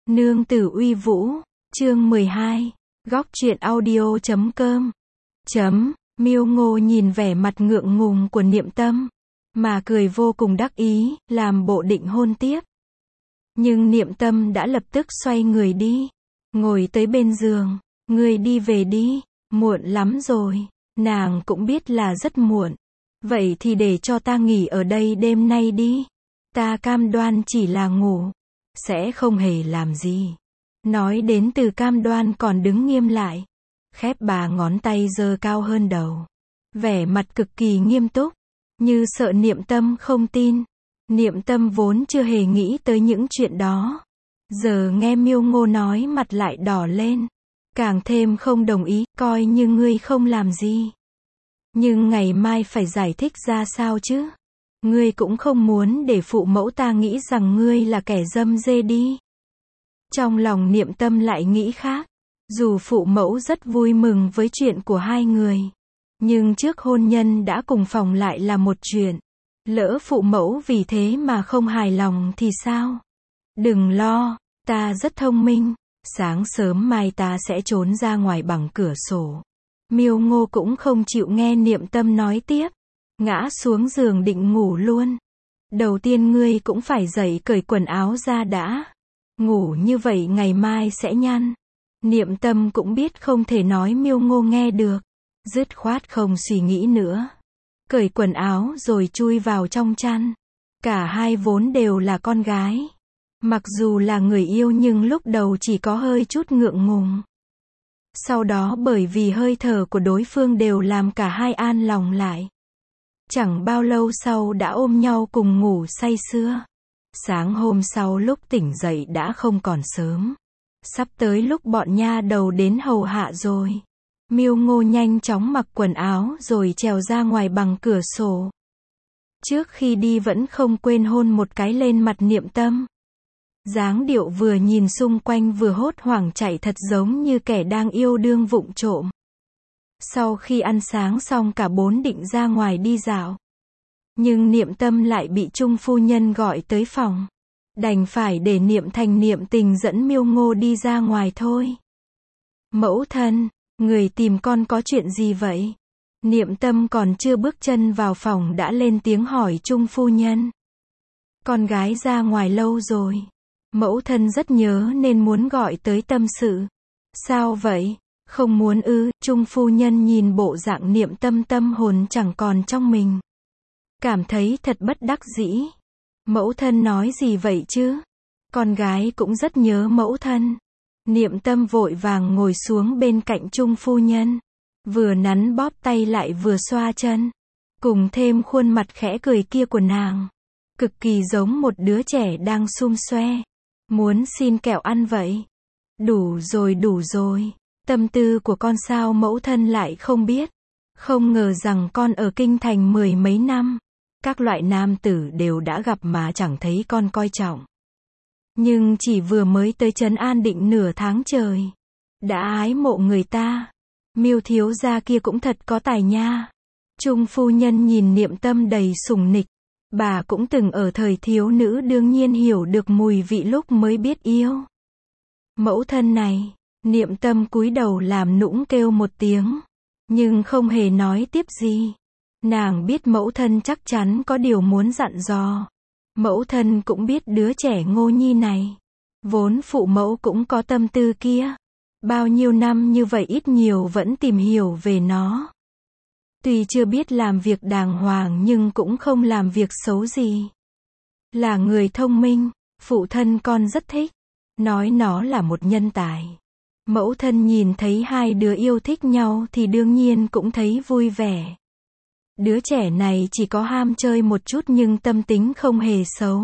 Nương tử uy vũ, chương 12, góc truyện audio.com. Miêu Ngô nhìn vẻ mặt ngượng ngùng của Niệm Tâm, mà cười vô cùng đắc ý, làm bộ định hôn tiếp. Nhưng Niệm Tâm đã lập tức xoay người đi, ngồi tới bên giường, ngươi đi về đi, muộn lắm rồi, nàng cũng biết là rất muộn. Vậy thì để cho ta nghỉ ở đây đêm nay đi, ta cam đoan chỉ là ngủ, sẽ không hề làm gì. Nói đến từ cam đoan còn đứng nghiêm lại, khép bà ngón tay giơ cao hơn đầu, vẻ mặt cực kỳ nghiêm túc, như sợ Niệm Tâm không tin. Niệm Tâm vốn chưa hề nghĩ tới những chuyện đó, giờ nghe Miêu Ngô nói mặt lại đỏ lên, càng thêm không đồng ý, coi như ngươi không làm gì. Nhưng ngày mai phải giải thích ra sao chứ? Ngươi cũng không muốn để phụ mẫu ta nghĩ rằng ngươi là kẻ dâm dê đi. Trong lòng Niệm Tâm lại nghĩ khác, dù phụ mẫu rất vui mừng với chuyện của hai người, nhưng trước hôn nhân đã cùng phòng lại là một chuyện. Lỡ phụ mẫu vì thế mà không hài lòng thì sao? Đừng lo, ta rất thông minh, sáng sớm mai ta sẽ trốn ra ngoài bằng cửa sổ. Miêu Ngô cũng không chịu nghe Niệm Tâm nói tiếp, ngã xuống giường định ngủ luôn. Đầu tiên ngươi cũng phải dậy cởi quần áo ra đã. Ngủ như vậy ngày mai sẽ nhăn. Niệm Tâm cũng biết không thể nói Miêu Ngô nghe được, dứt khoát không suy nghĩ nữa, cởi quần áo rồi chui vào trong chăn. Cả hai vốn đều là con gái, mặc dù là người yêu nhưng lúc đầu chỉ có hơi chút ngượng ngùng. Sau đó bởi vì hơi thở của đối phương đều làm cả hai an lòng lại. Chẳng bao lâu sau đã ôm nhau cùng ngủ say sưa. Sáng hôm sau lúc tỉnh dậy đã không còn sớm, sắp tới lúc bọn nha đầu đến hầu hạ rồi. Miêu Ngô nhanh chóng mặc quần áo rồi trèo ra ngoài bằng cửa sổ. Trước khi đi vẫn không quên hôn một cái lên mặt Niệm Tâm. Dáng điệu vừa nhìn xung quanh vừa hốt hoảng chạy thật giống như kẻ đang yêu đương vụng trộm. Sau khi ăn sáng xong cả bốn định ra ngoài đi dạo, nhưng Niệm Tâm lại bị Trung phu nhân gọi tới phòng. Đành phải để Niệm Thành Niệm Tình dẫn Miêu Ngô đi ra ngoài thôi. Mẫu thân, người tìm con có chuyện gì vậy? Niệm Tâm còn chưa bước chân vào phòng đã lên tiếng hỏi Trung phu nhân. Con gái ra ngoài lâu rồi, mẫu thân rất nhớ nên muốn gọi tới tâm sự. Sao vậy? Không muốn ư? Trung phu nhân nhìn bộ dạng Niệm Tâm tâm hồn chẳng còn trong mình, cảm thấy thật bất đắc dĩ. Mẫu thân nói gì vậy chứ? Con gái cũng rất nhớ mẫu thân. Niệm Tâm vội vàng ngồi xuống bên cạnh Trung phu nhân, vừa nắn bóp tay lại vừa xoa chân, cùng thêm khuôn mặt khẽ cười kia của nàng, cực kỳ giống một đứa trẻ đang sum xoe, muốn xin kẹo ăn vậy. Đủ rồi, tâm tư của con sao mẫu thân lại không biết. Không ngờ rằng con ở kinh thành mười mấy năm, các loại nam tử đều đã gặp mà chẳng thấy con coi trọng. Nhưng chỉ vừa mới tới trấn An Định nửa tháng trời, đã ái mộ người ta. Miêu thiếu gia kia cũng thật có tài nha. Trung phu nhân nhìn Niệm Tâm đầy sủng nịch, bà cũng từng ở thời thiếu nữ đương nhiên hiểu được mùi vị lúc mới biết yêu. Mẫu thân này, Niệm Tâm cúi đầu làm nũng kêu một tiếng, nhưng không hề nói tiếp gì. Nàng biết mẫu thân chắc chắn có điều muốn dặn dò. Mẫu thân cũng biết đứa trẻ Ngô Nhi này, vốn phụ mẫu cũng có tâm tư kia. Bao nhiêu năm như vậy ít nhiều vẫn tìm hiểu về nó. Tuy chưa biết làm việc đàng hoàng nhưng cũng không làm việc xấu gì. Là người thông minh, phụ thân con rất thích. Nói nó là một nhân tài. Mẫu thân nhìn thấy hai đứa yêu thích nhau thì đương nhiên cũng thấy vui vẻ. Đứa trẻ này chỉ có ham chơi một chút nhưng tâm tính không hề xấu.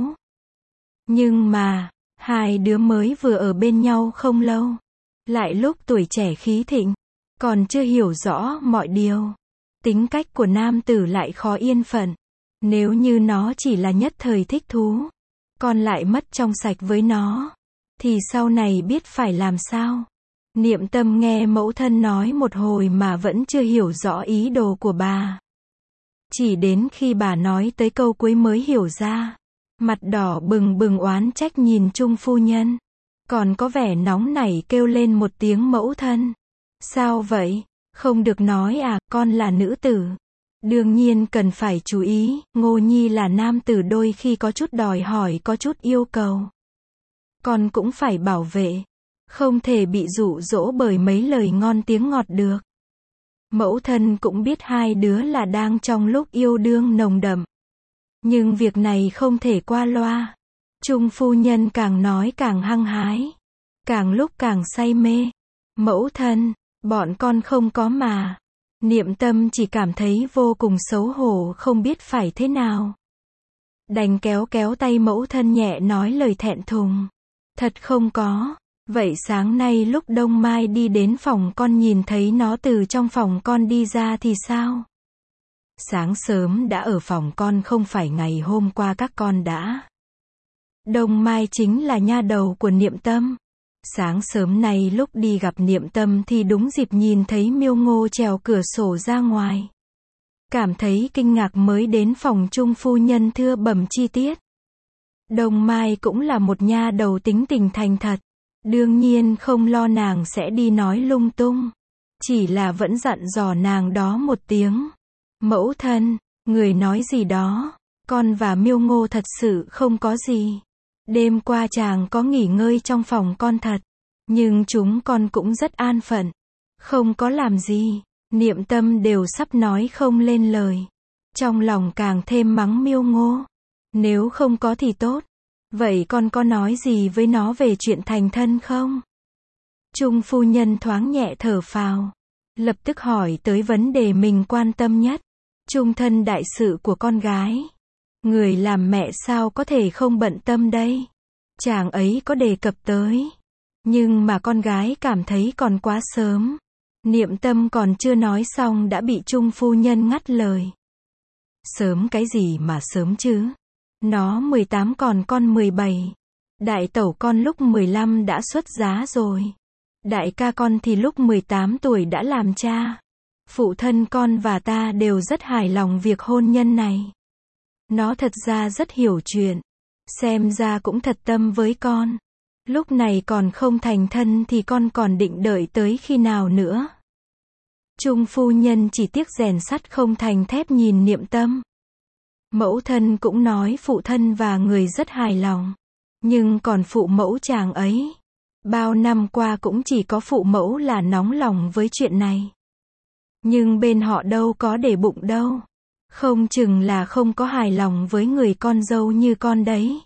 Nhưng mà, hai đứa mới vừa ở bên nhau không lâu, lại lúc tuổi trẻ khí thịnh, còn chưa hiểu rõ mọi điều. Tính cách của nam tử lại khó yên phận. Nếu như nó chỉ là nhất thời thích thú, con lại mất trong sạch với nó, thì sau này biết phải làm sao. Niệm Tâm nghe mẫu thân nói một hồi mà vẫn chưa hiểu rõ ý đồ của bà. Chỉ đến khi bà nói tới câu cuối mới hiểu ra. Mặt đỏ bừng bừng oán trách nhìn Trung phu nhân. Còn có vẻ nóng nảy kêu lên một tiếng mẫu thân. Sao vậy? Không được nói à, con là nữ tử. Đương nhiên cần phải chú ý, Ngô Nhi là nam tử đôi khi có chút đòi hỏi, có chút yêu cầu. Con cũng phải bảo vệ. Không thể bị dụ dỗ bởi mấy lời ngon tiếng ngọt được. Mẫu thân cũng biết hai đứa là đang trong lúc yêu đương nồng đậm. Nhưng việc này không thể qua loa. Trung phu nhân càng nói càng hăng hái. Càng lúc càng say mê. Mẫu thân, bọn con không có mà. Niệm Tâm chỉ cảm thấy vô cùng xấu hổ, không biết phải thế nào. Đành kéo kéo tay mẫu thân nhẹ nói lời thẹn thùng. Thật không có. Vậy sáng nay lúc Đông Mai đi đến phòng con nhìn thấy nó từ trong phòng con đi ra thì sao? Sáng sớm đã ở phòng con, không phải ngày hôm qua các con đã. Đông Mai chính là nha đầu của Niệm Tâm. Sáng sớm nay lúc đi gặp Niệm Tâm thì đúng dịp nhìn thấy Miêu Ngô trèo cửa sổ ra ngoài. Cảm thấy kinh ngạc mới đến phòng Trung phu nhân thưa bẩm chi tiết. Đông Mai cũng là một nha đầu tính tình thành thật. Đương nhiên không lo nàng sẽ đi nói lung tung. Chỉ là vẫn dặn dò nàng đó một tiếng. Mẫu thân, người nói gì đó. Con và Miêu Ngô thật sự không có gì. Đêm qua chàng có nghỉ ngơi trong phòng con thật. Nhưng chúng con cũng rất an phận. Không có làm gì. Niệm Tâm đều sắp nói không lên lời. Trong lòng càng thêm mắng Miêu Ngô. Nếu không có thì tốt. Vậy con có nói gì với nó về chuyện thành thân không? Trung phu nhân thoáng nhẹ thở phào. Lập tức hỏi tới vấn đề mình quan tâm nhất. Trung thân đại sự của con gái. Người làm mẹ sao có thể không bận tâm đây? Chàng ấy có đề cập tới. Nhưng mà con gái cảm thấy còn quá sớm. Niệm Tâm còn chưa nói xong đã bị Trung phu nhân ngắt lời. Sớm cái gì mà sớm chứ? Nó 18 còn con 17. Đại tẩu con lúc 15 đã xuất giá rồi. Đại ca con thì lúc 18 tuổi đã làm cha. Phụ thân con và ta đều rất hài lòng việc hôn nhân này. Nó thật ra rất hiểu chuyện. Xem ra cũng thật tâm với con. Lúc này còn không thành thân thì con còn định đợi tới khi nào nữa? Trung phu nhân chỉ tiếc rèn sắt không thành thép nhìn Niệm Tâm. Mẫu thân cũng nói phụ thân và người rất hài lòng. Nhưng còn phụ mẫu chàng ấy. Bao năm qua cũng chỉ có phụ mẫu là nóng lòng với chuyện này. Nhưng bên họ đâu có để bụng đâu. Không chừng là không có hài lòng với người con dâu như con đấy.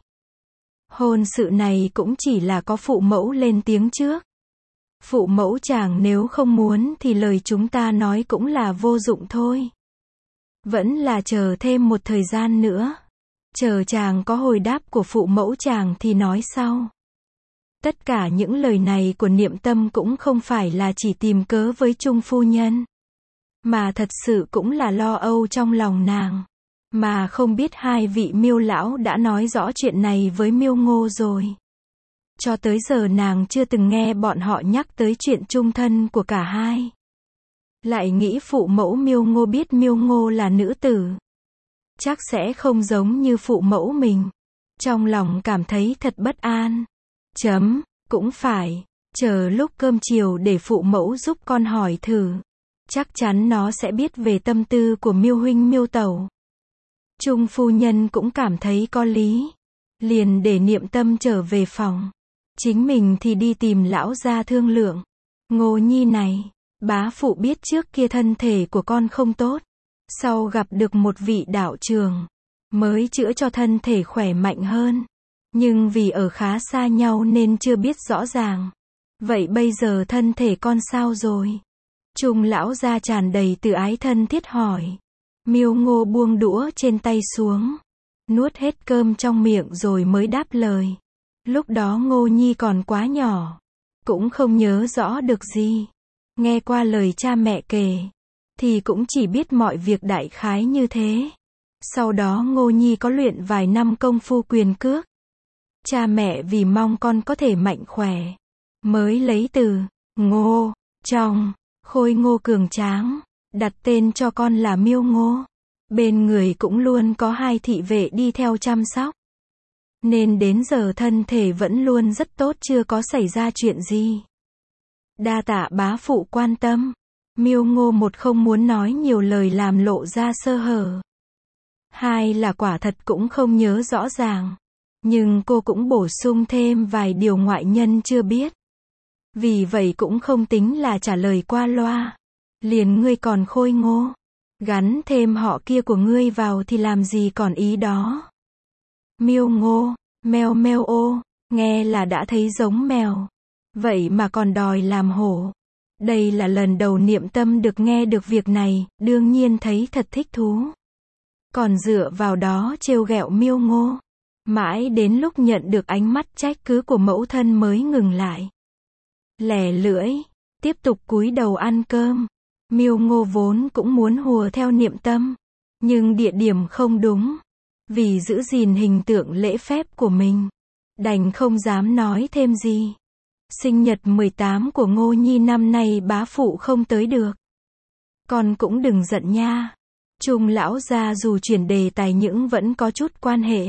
Hôn sự này cũng chỉ là có phụ mẫu lên tiếng trước. Phụ mẫu chàng nếu không muốn thì lời chúng ta nói cũng là vô dụng thôi. Vẫn là chờ thêm một thời gian nữa. Chờ chàng có hồi đáp của phụ mẫu chàng thì nói sau. Tất cả những lời này của Niệm Tâm cũng không phải là chỉ tìm cớ với Trung phu nhân. Mà thật sự cũng là lo âu trong lòng nàng. Mà không biết hai vị Miêu lão đã nói rõ chuyện này với Miêu Ngô rồi. Cho tới giờ nàng chưa từng nghe bọn họ nhắc tới chuyện chung thân của cả hai. Lại nghĩ phụ mẫu Miêu Ngô biết Miêu Ngô là nữ tử. Chắc sẽ không giống như phụ mẫu mình. Trong lòng cảm thấy thật bất an. Cũng phải. Chờ lúc cơm chiều để phụ mẫu giúp con hỏi thử. Chắc chắn nó sẽ biết về tâm tư của Miêu huynh Miêu tẩu. Trung phu nhân cũng cảm thấy có lý. Liền để Niệm Tâm trở về phòng. Chính mình thì đi tìm lão gia thương lượng. Ngô Nhi này, bá phụ biết trước kia thân thể của con không tốt. Sau gặp được một vị đạo trường, mới chữa cho thân thể khỏe mạnh hơn. Nhưng vì ở khá xa nhau nên chưa biết rõ ràng. Vậy bây giờ thân thể con sao rồi? Trung lão gia tràn đầy từ ái thân thiết hỏi. Miêu Ngô buông đũa trên tay xuống. Nuốt hết cơm trong miệng rồi mới đáp lời. Lúc đó Ngô Nhi còn quá nhỏ. Cũng không nhớ rõ được gì. Nghe qua lời cha mẹ kể. Thì cũng chỉ biết mọi việc đại khái như thế. Sau đó Ngô Nhi có luyện vài năm công phu quyền cước. Cha mẹ vì mong con có thể mạnh khỏe. Mới lấy từ Ngô, trong, khôi ngô cường tráng. Đặt tên cho con là Miêu Ngô. Bên người cũng luôn có hai thị vệ đi theo chăm sóc. nên đến giờ thân thể vẫn luôn rất tốt, chưa có xảy ra chuyện gì. Đa tạ bá phụ quan tâm. Miêu Ngô một không muốn nói nhiều lời làm lộ ra sơ hở. Hai là quả thật cũng không nhớ rõ ràng. Nhưng cô cũng bổ sung thêm vài điều ngoại nhân chưa biết. Vì vậy cũng không tính là trả lời qua loa. Liền ngươi còn khôi ngô. Gắn thêm họ kia của ngươi vào thì làm gì còn ý đó. Miêu Ngô, meo meo ô, nghe là đã thấy giống mèo. Vậy mà còn đòi làm hổ. Đây là lần đầu Niệm Tâm được nghe được việc này, đương nhiên thấy thật thích thú. Còn dựa vào đó trêu ghẹo Miêu Ngô. Mãi đến lúc nhận được ánh mắt trách cứ của mẫu thân mới ngừng lại. Lẻ lưỡi, tiếp tục cúi đầu ăn cơm. Miêu Ngô vốn cũng muốn hùa theo Niệm Tâm. Nhưng địa điểm không đúng. Vì giữ gìn hình tượng lễ phép của mình. Đành không dám nói thêm gì. Sinh nhật 18 của Ngô Nhi năm nay bá phụ không tới được. Con cũng đừng giận nha. Trung lão gia dù chuyển đề tài nhưng vẫn có chút quan hệ.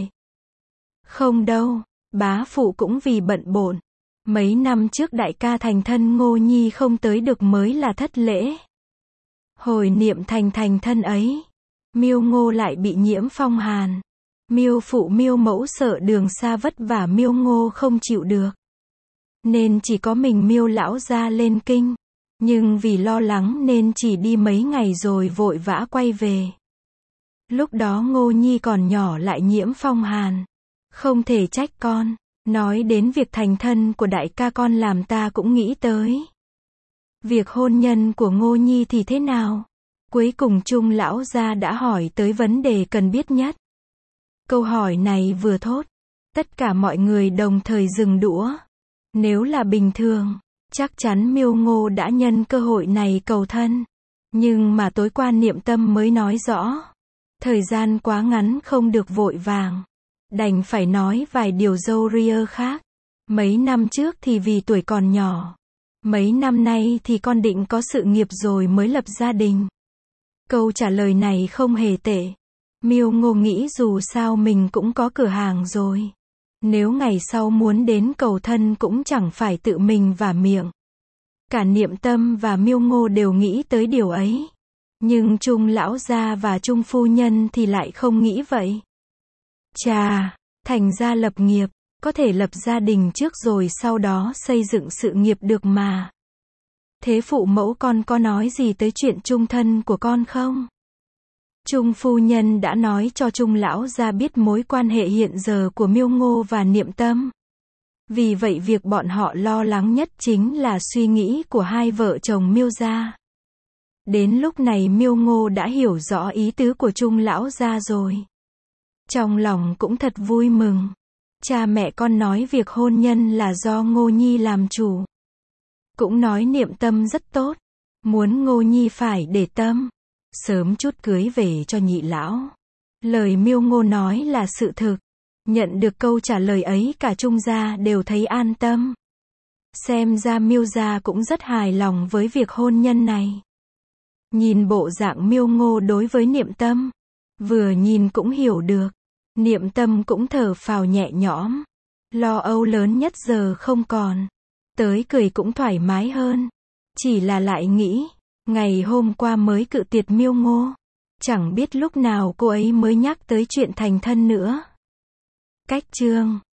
Không đâu, bá phụ cũng vì bận bộn. Mấy năm trước đại ca thành thân Ngô Nhi không tới được mới là thất lễ. Hồi Niệm thành thân ấy, Miêu Ngô lại bị nhiễm phong hàn. Miêu phụ Miêu mẫu sợ đường xa vất vả Miêu Ngô không chịu được. Nên chỉ có mình Miêu lão gia lên kinh. Nhưng vì lo lắng nên chỉ đi mấy ngày rồi vội vã quay về. Lúc đó Ngô Nhi còn nhỏ lại nhiễm phong hàn. Không thể trách con. Nói đến việc thành thân của đại ca con làm ta cũng nghĩ tới. Việc hôn nhân của Ngô Nhi thì thế nào? Cuối cùng Trung lão gia đã hỏi tới vấn đề cần biết nhất. Câu hỏi này vừa thốt, tất cả mọi người đồng thời dừng đũa. Nếu là bình thường, chắc chắn Miêu Ngô đã nhân cơ hội này cầu thân. Nhưng mà tối qua Niệm Tâm mới nói rõ. Thời gian quá ngắn không được vội vàng. Đành phải nói vài điều râu ria khác. Mấy năm trước thì vì tuổi còn nhỏ. Mấy năm nay thì con định có sự nghiệp rồi mới lập gia đình. Câu trả lời này không hề tệ. Miêu Ngô nghĩ dù sao mình cũng có cửa hàng rồi. Nếu ngày sau muốn đến cầu thân cũng chẳng phải tự mình vả miệng. Cả Niệm Tâm và Miêu Ngô đều nghĩ tới điều ấy. Nhưng Trung lão gia và Trung phu nhân thì lại không nghĩ vậy. Chà, thành ra lập nghiệp, có thể lập gia đình trước rồi sau đó xây dựng sự nghiệp được mà. Thế phụ mẫu con có nói gì tới chuyện chung thân của con không? Trung phu nhân đã nói cho Trung lão gia biết mối quan hệ hiện giờ của Miêu Ngô và Niệm Tâm. Vì vậy việc bọn họ lo lắng nhất chính là suy nghĩ của hai vợ chồng Miêu gia. Đến lúc này Miêu Ngô đã hiểu rõ ý tứ của Trung lão gia rồi. Trong lòng cũng thật vui mừng. Cha mẹ con nói việc hôn nhân là do Ngô Nhi làm chủ. Cũng nói Niệm Tâm rất tốt. Muốn Ngô Nhi phải để tâm. Sớm chút cưới về cho nhị lão. Lời Miêu Ngô nói là sự thực. Nhận được câu trả lời ấy cả Trung gia đều thấy an tâm. Xem ra Miêu gia cũng rất hài lòng với việc hôn nhân này. Nhìn bộ dạng Miêu Ngô đối với Niệm Tâm. Vừa nhìn cũng hiểu được. Niệm Tâm cũng thở phào nhẹ nhõm. Lo âu lớn nhất giờ không còn. Tới cười cũng thoải mái hơn. Chỉ là lại nghĩ. Ngày hôm qua mới cự tuyệt Miêu Ngô. Chẳng biết lúc nào cô ấy mới nhắc tới chuyện thành thân nữa. Cách chương